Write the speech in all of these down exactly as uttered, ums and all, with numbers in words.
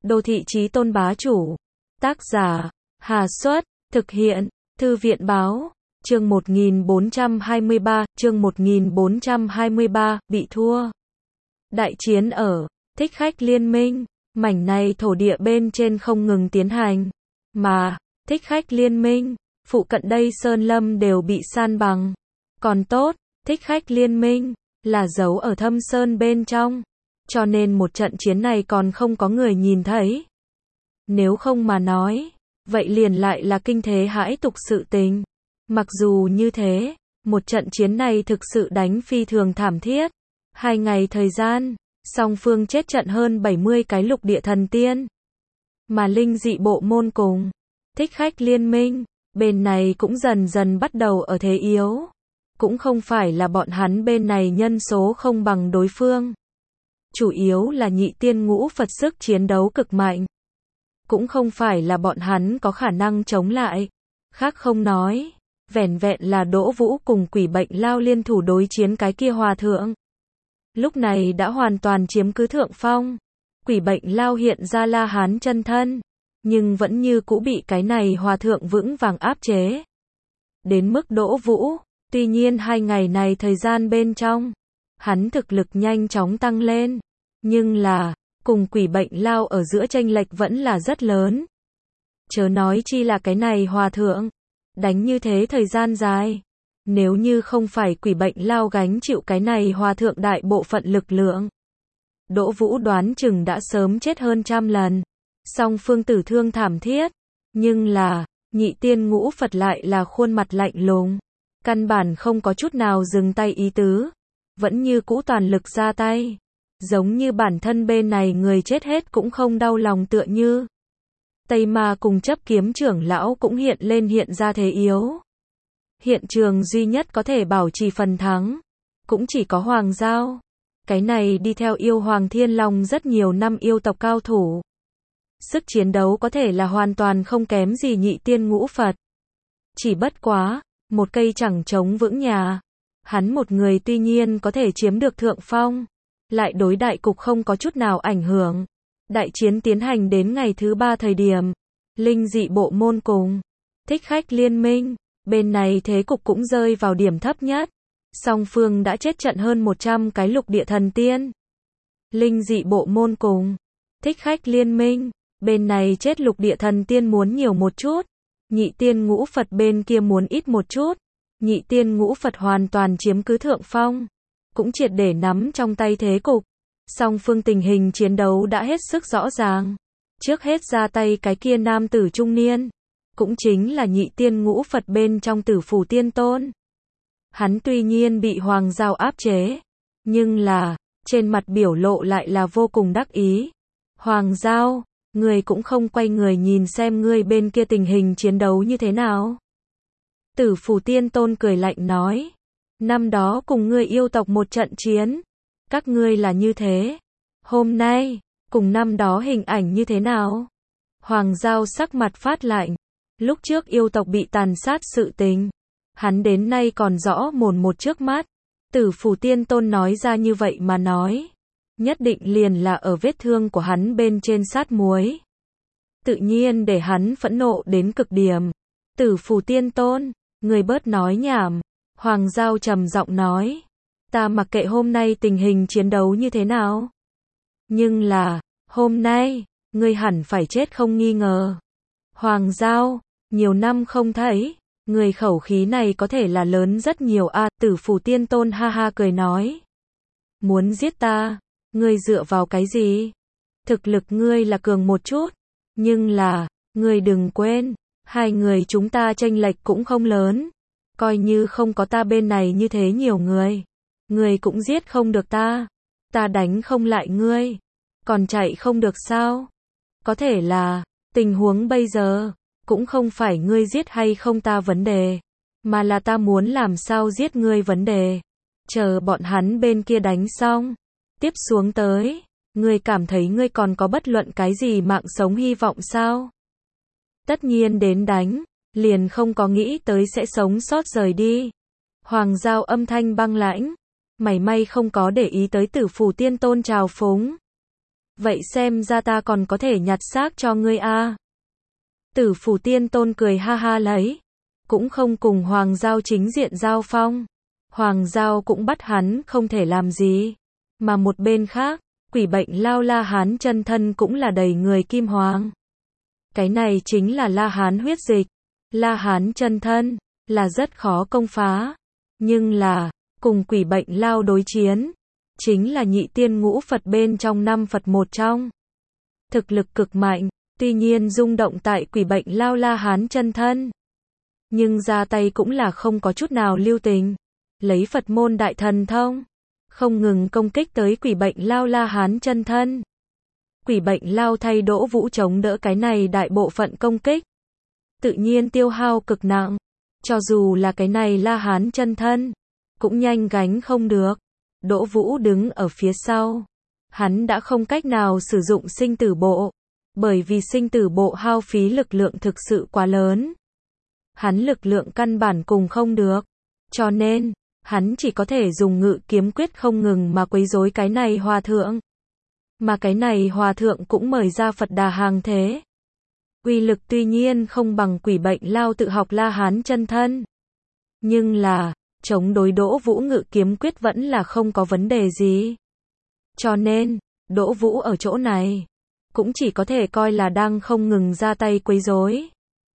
Đô thị chí tôn bá chủ. Tác giả, Hà Xuất, thực hiện, Thư viện Báo, chương một nghìn bốn trăm hai mươi ba, chương một nghìn bốn trăm hai mươi ba, bị thua. Đại chiến ở Thích Khách Liên Minh, mảnh này thổ địa bên trên không ngừng tiến hành, mà Thích Khách Liên Minh, phụ cận đây sơn lâm đều bị san bằng. Còn tốt, Thích Khách Liên Minh là giấu ở thâm sơn bên trong, cho nên một trận chiến này còn không có người nhìn thấy. Nếu không mà nói, vậy liền lại là kinh thế hãi tục sự tình. Mặc dù như thế, một trận chiến này thực sự đánh phi thường thảm thiết. Hai ngày thời gian, song phương chết trận hơn bảy mươi cái lục địa thần tiên. Mà linh dị bộ môn cùng Thích Khách Liên Minh, bên này cũng dần dần bắt đầu ở thế yếu. Cũng không phải là bọn hắn bên này nhân số không bằng đối phương. Chủ yếu là nhị tiên ngũ Phật sức chiến đấu cực mạnh. Cũng không phải là bọn hắn có khả năng chống lại. Khác không nói, vẻn vẹn là Đỗ Vũ cùng Quỷ Bệnh Lao liên thủ đối chiến cái kia hòa thượng. Lúc này đã hoàn toàn chiếm cứ thượng phong. Quỷ Bệnh Lao hiện ra La Hán chân thân, nhưng vẫn như cũ bị cái này hòa thượng vững vàng áp chế. Đến mức Đỗ Vũ, tuy nhiên hai ngày này thời gian bên trong, hắn thực lực nhanh chóng tăng lên, nhưng là, cùng Quỷ Bệnh Lao ở giữa chênh lệch vẫn là rất lớn. Chớ nói chi là cái này hòa thượng, đánh như thế thời gian dài. Nếu như không phải Quỷ Bệnh Lao gánh chịu cái này hòa thượng đại bộ phận lực lượng, Đỗ Vũ đoán chừng đã sớm chết hơn trăm lần. Song phương tử thương thảm thiết, nhưng là, nhị tiên ngũ Phật lại là khuôn mặt lạnh lùng, căn bản không có chút nào dừng tay ý tứ, vẫn như cũ toàn lực ra tay, giống như bản thân bên này người chết hết cũng không đau lòng tựa như. Tây Ma cùng chấp kiếm trưởng lão cũng hiện lên hiện ra thế yếu. Hiện trường duy nhất có thể bảo trì phần thắng, cũng chỉ có Hoàng Giao. Cái này đi theo yêu Hoàng Thiên Long rất nhiều năm yêu tộc cao thủ. Sức chiến đấu có thể là hoàn toàn không kém gì nhị tiên ngũ Phật. Chỉ bất quá, một cây chẳng chống vững nhà. Hắn một người tuy nhiên có thể chiếm được thượng phong, lại đối đại cục không có chút nào ảnh hưởng. Đại chiến tiến hành đến ngày thứ ba thời điểm, linh dị bộ môn cùng Thích Khách Liên Minh, bên này thế cục cũng rơi vào điểm thấp nhất. Song phương đã chết trận hơn một trăm cái lục địa thần tiên. Linh dị bộ môn cùng Thích Khách Liên Minh, bên này chết lục địa thần tiên muốn nhiều một chút, nhị tiên ngũ Phật bên kia muốn ít một chút. Nhị tiên ngũ Phật hoàn toàn chiếm cứ thượng phong, cũng triệt để nắm trong tay thế cục. Song phương tình hình chiến đấu đã hết sức rõ ràng. Trước hết ra tay cái kia nam tử trung niên, cũng chính là nhị tiên ngũ Phật bên trong Tử Phủ Tiên Tôn. Hắn tuy nhiên bị Hoàng Giao áp chế, nhưng là, trên mặt biểu lộ lại là vô cùng đắc ý. Hoàng Giao, người cũng không quay người nhìn xem ngươi bên kia tình hình chiến đấu như thế nào. Tử Phủ Tiên Tôn cười lạnh nói, năm đó cùng ngươi yêu tộc một trận chiến, các ngươi là như thế. Hôm nay, cùng năm đó hình ảnh như thế nào? Hoàng Giao sắc mặt phát lạnh. Lúc trước yêu tộc bị tàn sát sự tình, hắn đến nay còn rõ mồn một trước mắt. Tử Phủ Tiên Tôn nói ra như vậy mà nói, nhất định liền là ở vết thương của hắn bên trên sát muối. Tự nhiên để hắn phẫn nộ đến cực điểm. Tử Phủ Tiên Tôn, người bớt nói nhảm. Hoàng Giao trầm giọng nói, ta mặc kệ hôm nay tình hình chiến đấu như thế nào. Nhưng là, hôm nay, ngươi hẳn phải chết không nghi ngờ. Hoàng Giao, nhiều năm không thấy, người khẩu khí này có thể là lớn rất nhiều a. À, Tử Phủ Tiên Tôn ha ha cười nói, muốn giết ta, ngươi dựa vào cái gì? Thực lực ngươi là cường một chút, nhưng là, ngươi đừng quên, hai người chúng ta chênh lệch cũng không lớn. Coi như không có ta bên này như thế nhiều người, ngươi cũng giết không được ta. Ta đánh không lại ngươi, còn chạy không được sao? Có thể là, tình huống bây giờ, cũng không phải ngươi giết hay không ta vấn đề, mà là ta muốn làm sao giết ngươi vấn đề. Chờ bọn hắn bên kia đánh xong, tiếp xuống tới, ngươi cảm thấy ngươi còn có bất luận cái gì mạng sống hy vọng sao? Tất nhiên đến đánh, liền không có nghĩ tới sẽ sống sót rời đi. Hoàng Giao âm thanh băng lãnh, mảy may không có để ý tới Tử Phủ Tiên Tôn trào phúng. Vậy xem ra ta còn có thể nhặt xác cho ngươi a. Tử Phủ Tiên Tôn cười ha ha lấy, cũng không cùng Hoàng Giao chính diện giao phong. Hoàng Giao cũng bắt hắn không thể làm gì. Mà một bên khác, quỷ bệnh lao La Hán chân thân cũng là đầy người kim hoàng. Cái này chính là La Hán huyết dịch. La Hán chân thân là rất khó công phá. Nhưng là, cùng quỷ bệnh lao đối chiến, chính là nhị tiên ngũ Phật bên trong năm Phật một trong. Thực lực cực mạnh, tuy nhiên rung động tại quỷ bệnh lao La Hán chân thân. Nhưng ra tay cũng là không có chút nào lưu tình. Lấy Phật môn đại thần thông, không ngừng công kích tới quỷ bệnh lao La Hán chân thân. Quỷ bệnh lao thay Đỗ Vũ chống đỡ cái này đại bộ phận công kích. Tự nhiên tiêu hao cực nặng. Cho dù là cái này La Hán chân thân, cũng nhanh gánh không được. Đỗ Vũ đứng ở phía sau. Hắn đã không cách nào sử dụng sinh tử bộ. Bởi vì sinh tử bộ hao phí lực lượng thực sự quá lớn. Hắn lực lượng căn bản cùng không được. Cho nên, hắn chỉ có thể dùng ngự kiếm quyết không ngừng mà quấy rối cái này hòa thượng. Mà cái này hòa thượng cũng mời ra Phật Đà hàng thế. Uy lực tuy nhiên không bằng quỷ bệnh lao tự học La Hán chân thân. Nhưng là, chống đối Đỗ Vũ ngự kiếm quyết vẫn là không có vấn đề gì. Cho nên, Đỗ Vũ ở chỗ này, cũng chỉ có thể coi là đang không ngừng ra tay quấy rối.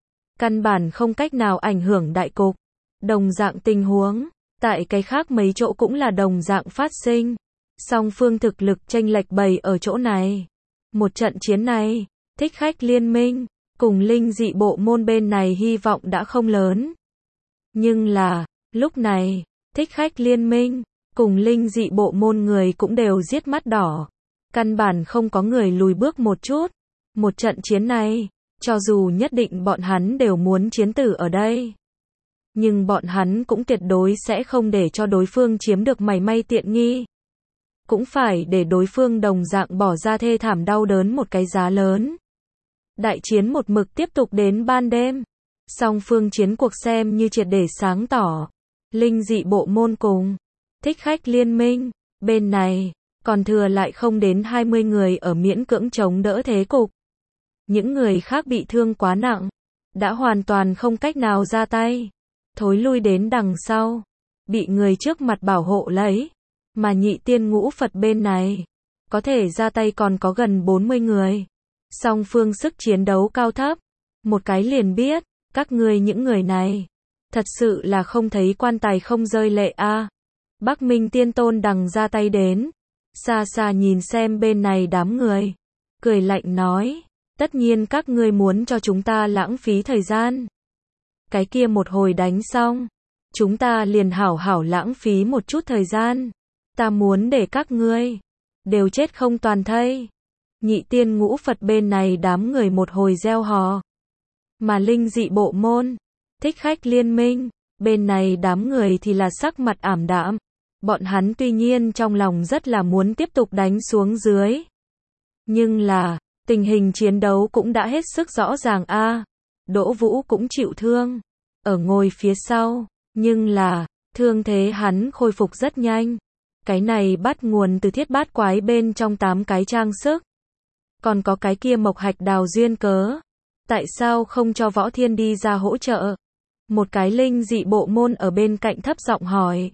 Căn bản không cách nào ảnh hưởng đại cục. Đồng dạng tình huống, tại cái khác mấy chỗ cũng là đồng dạng phát sinh. Song phương thực lực chênh lệch bày ở chỗ này. Một trận chiến này, Thích Khách Liên Minh, cùng linh dị bộ môn bên này hy vọng đã không lớn. Nhưng là, lúc này, Thích Khách Liên Minh, cùng linh dị bộ môn người cũng đều giết mắt đỏ. Căn bản không có người lùi bước một chút. Một trận chiến này, cho dù nhất định bọn hắn đều muốn chiến tử ở đây. Nhưng bọn hắn cũng tuyệt đối sẽ không để cho đối phương chiếm được mảy may tiện nghi. Cũng phải để đối phương đồng dạng bỏ ra thê thảm đau đớn một cái giá lớn. Đại chiến một mực tiếp tục đến ban đêm. Song phương chiến cuộc xem như triệt để sáng tỏ. Linh dị bộ môn cùng Thích Khách Liên Minh, bên này, còn thừa lại không đến hai mươi người ở miễn cưỡng chống đỡ thế cục. Những người khác bị thương quá nặng, đã hoàn toàn không cách nào ra tay. Thối lui đến đằng sau, bị người trước mặt bảo hộ lấy. Mà nhị tiên ngũ Phật bên này, có thể ra tay còn có gần bốn mươi người. Song phương sức chiến đấu cao thấp, một cái liền biết, các ngươi những người này, thật sự là không thấy quan tài không rơi lệ a. À. Bắc Minh Tiên Tôn đằng ra tay đến, xa xa nhìn xem bên này đám người, cười lạnh nói, tất nhiên các ngươi muốn cho chúng ta lãng phí thời gian. Cái kia một hồi đánh xong, chúng ta liền hảo hảo lãng phí một chút thời gian. Ta muốn để các ngươi đều chết không toàn thây. Nhị tiên ngũ Phật bên này đám người một hồi reo hò. Mà linh dị bộ môn, Thích Khách Liên Minh, bên này đám người thì là sắc mặt ảm đạm. Bọn hắn tuy nhiên trong lòng rất là muốn tiếp tục đánh xuống dưới. Nhưng là, tình hình chiến đấu cũng đã hết sức rõ ràng a. À, Đỗ Vũ cũng chịu thương, ở ngồi phía sau, nhưng là, thương thế hắn khôi phục rất nhanh. Cái này bắt nguồn từ thiết bát quái bên trong tám cái trang sức. Còn có cái kia mộc hạch đào duyên cớ. Tại sao không cho Võ Thiên đi ra hỗ trợ? Một cái linh dị bộ môn ở bên cạnh thấp giọng hỏi.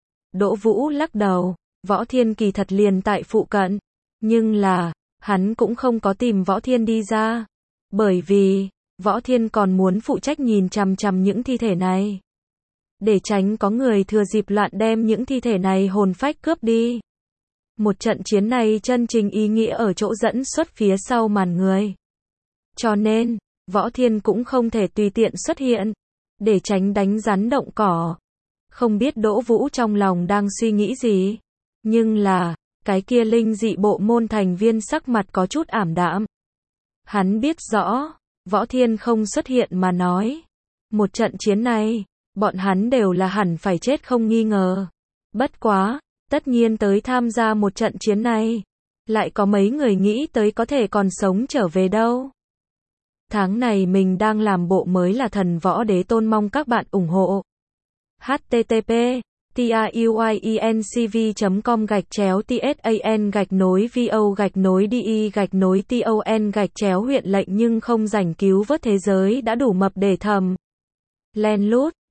Đỗ Vũ lắc đầu, Võ Thiên kỳ thật liền tại phụ cận. Nhưng là, hắn cũng không có tìm Võ Thiên đi ra. Bởi vì, Võ Thiên còn muốn phụ trách nhìn chằm chằm những thi thể này. Để tránh có người thừa dịp loạn đem những thi thể này hồn phách cướp đi. Một trận chiến này chân chính ý nghĩa ở chỗ dẫn xuất phía sau màn người. Cho nên, Võ Thiên cũng không thể tùy tiện xuất hiện, để tránh đánh rắn động cỏ. Không biết Đỗ Vũ trong lòng đang suy nghĩ gì. Nhưng là, cái kia linh dị bộ môn thành viên sắc mặt có chút ảm đạm. Hắn biết rõ, Võ Thiên không xuất hiện mà nói. Một trận chiến này, bọn hắn đều là hẳn phải chết không nghi ngờ. Bất quá, tất nhiên tới tham gia một trận chiến này, lại có mấy người nghĩ tới có thể còn sống trở về đâu. Tháng này mình đang làm bộ mới là Thần Võ Đế Tôn, mong các bạn ủng hộ. H T T P tiuyiencv chấm com gạch chéo tsan gạch nối vo gạch nối de gạch nối ton gạch chéo huyện lệnh nhưng không rảnh cứu vớt thế giới đã đủ mập để thầm len lút